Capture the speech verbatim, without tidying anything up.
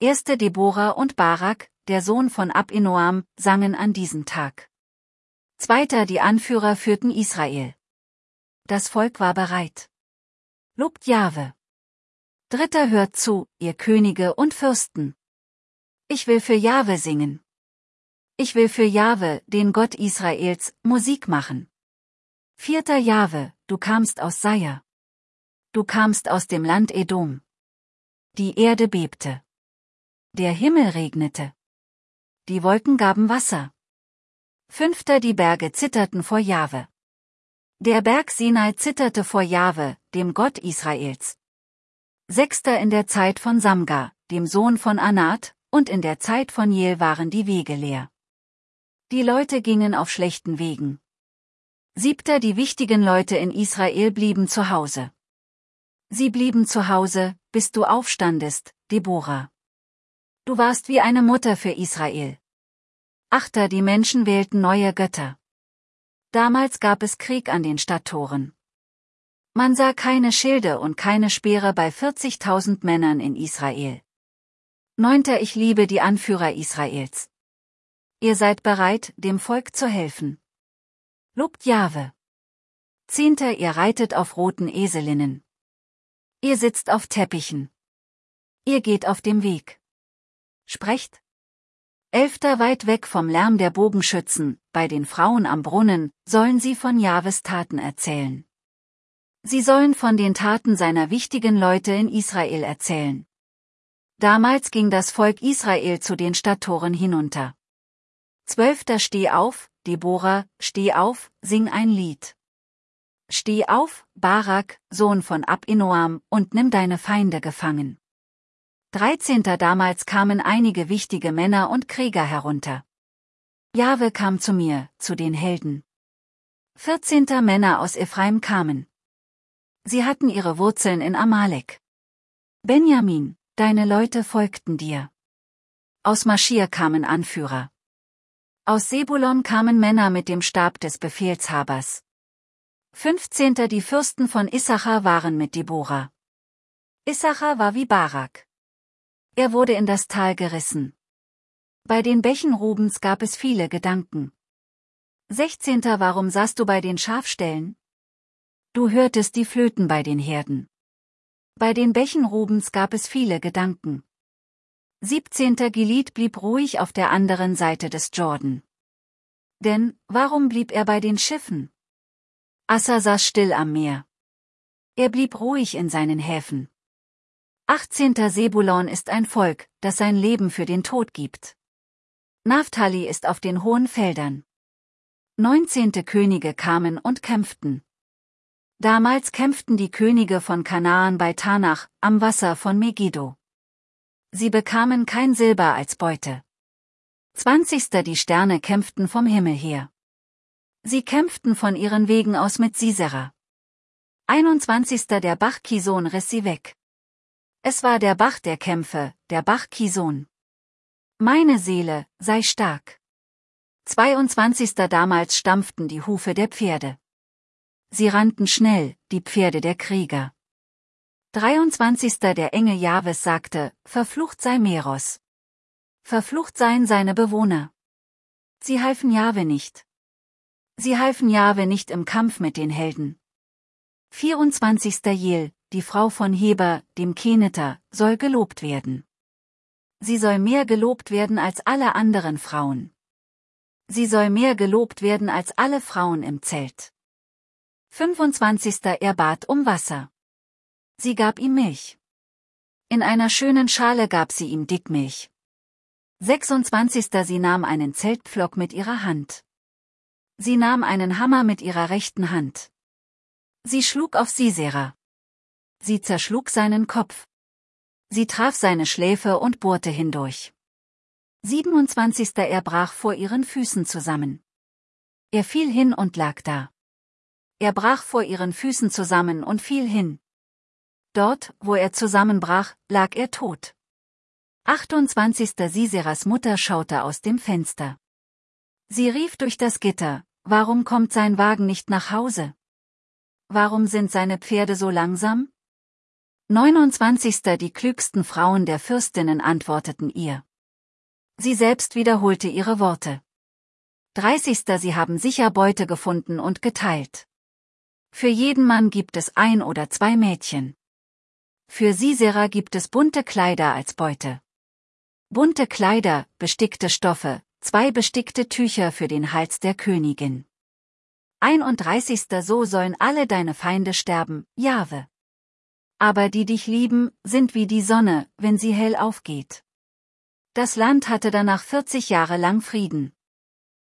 Erste Deborah und Barak, der Sohn von Abinoam, sangen an diesem Tag. Zweiter die Anführer führten Israel. Das Volk war bereit. Lobt Jahwe. Dritter hört zu, ihr Könige und Fürsten. Ich will für Jahwe singen. Ich will für Jahwe, den Gott Israels, Musik machen. Vierter Jahwe, du kamst aus Seir. Du kamst aus dem Land Edom. Die Erde bebte. Der Himmel regnete. Die Wolken gaben Wasser. Fünfter die Berge zitterten vor Jahwe. Der Berg Sinai zitterte vor Jahwe, dem Gott Israels. Sechster in der Zeit von Samgar, dem Sohn von Anat, und in der Zeit von Jel waren die Wege leer. Die Leute gingen auf schlechten Wegen. Siebter die wichtigen Leute in Israel blieben zu Hause. Sie blieben zu Hause, bis du aufstandest, Deborah. Du warst wie eine Mutter für Israel. Achter die Menschen wählten neue Götter. Damals gab es Krieg an den Stadttoren. Man sah keine Schilde und keine Speere bei vierzigtausend Männern in Israel. Neunter ich liebe die Anführer Israels. Ihr seid bereit, dem Volk zu helfen. Lobt Jahwe. Zehnter ihr reitet auf roten Eselinnen. Ihr sitzt auf Teppichen. Ihr geht auf dem Weg. Sprecht. Elfter weit weg vom Lärm der Bogenschützen, bei den Frauen am Brunnen, sollen sie von Jahwes Taten erzählen. Sie sollen von den Taten seiner wichtigen Leute in Israel erzählen. Damals ging das Volk Israel zu den Stadttoren hinunter. Zwölfter Steh auf, Deborah, steh auf, sing ein Lied. Steh auf, Barak, Sohn von Abinoam, und nimm deine Feinde gefangen. Dreizehnter Damals kamen einige wichtige Männer und Krieger herunter. Jahwe kam zu mir, zu den Helden. Vierzehnter Männer aus Ephraim kamen. Sie hatten ihre Wurzeln in Amalek. Benjamin, deine Leute folgten dir. Aus Maschir kamen Anführer. Aus Sebulon kamen Männer mit dem Stab des Befehlshabers. Fünfzehnter Die Fürsten von Issachar waren mit Deborah. Issachar war wie Barak. Er wurde in das Tal gerissen. Bei den Bächen Rubens gab es viele Gedanken. Sechzehnter Warum saßt du bei den Schafställen? Du hörtest die Flöten bei den Herden. Bei den Bächen Rubens gab es viele Gedanken. Siebzehnter Gilead blieb ruhig auf der anderen Seite des Jordan. Denn, warum blieb er bei den Schiffen? Asser saß still am Meer. Er blieb ruhig in seinen Häfen. achtzehnter Sebulon ist ein Volk, das sein Leben für den Tod gibt. Naphtali ist auf den hohen Feldern. neunzehnte Könige kamen und kämpften. Damals kämpften die Könige von Kanaan bei Tanach, am Wasser von Megiddo. Sie bekamen kein Silber als Beute. zwanzigster Die Sterne kämpften vom Himmel her. Sie kämpften von ihren Wegen aus mit Sisera. einundzwanzigster Der Bach Kison riss sie weg. Es war der Bach der Kämpfe, der Bach Kison. Meine Seele, sei stark. zweiundzwanzigster Damals stampften die Hufe der Pferde. Sie rannten schnell, die Pferde der Krieger. dreiundzwanzigster Der Engel Jahwes sagte, verflucht sei Meros. Verflucht seien seine Bewohner. Sie halfen Jahwe nicht. Sie halfen Jahwe nicht im Kampf mit den Helden. vierundzwanzigster Jel, die Frau von Heber, dem Keniter, soll gelobt werden. Sie soll mehr gelobt werden als alle anderen Frauen. Sie soll mehr gelobt werden als alle Frauen im Zelt. fünfundzwanzigster Er bat um Wasser. Sie gab ihm Milch. In einer schönen Schale gab sie ihm Dickmilch. sechsundzwanzigster Sie nahm einen Zeltpflock mit ihrer Hand. Sie nahm einen Hammer mit ihrer rechten Hand. Sie schlug auf Sisera. Sie zerschlug seinen Kopf. Sie traf seine Schläfe und bohrte hindurch. siebenundzwanzigster Er brach vor ihren Füßen zusammen. Er fiel hin und lag da. Er brach vor ihren Füßen zusammen und fiel hin. Dort, wo er zusammenbrach, lag er tot. achtundzwanzigster Siseras Mutter schaute aus dem Fenster. Sie rief durch das Gitter, warum kommt sein Wagen nicht nach Hause? Warum sind seine Pferde so langsam? neunundzwanzig. Die klügsten Frauen der Fürstinnen antworteten ihr. Sie selbst wiederholte ihre Worte. dreißig. Sie haben sicher Beute gefunden und geteilt. Für jeden Mann gibt es ein oder zwei Mädchen. Für Sisera gibt es bunte Kleider als Beute. Bunte Kleider, bestickte Stoffe, zwei bestickte Tücher für den Hals der Königin. einunddreißig. So sollen alle deine Feinde sterben, Jahwe. Aber die dich lieben, sind wie die Sonne, wenn sie hell aufgeht. Das Land hatte danach vierzig Jahre lang Frieden.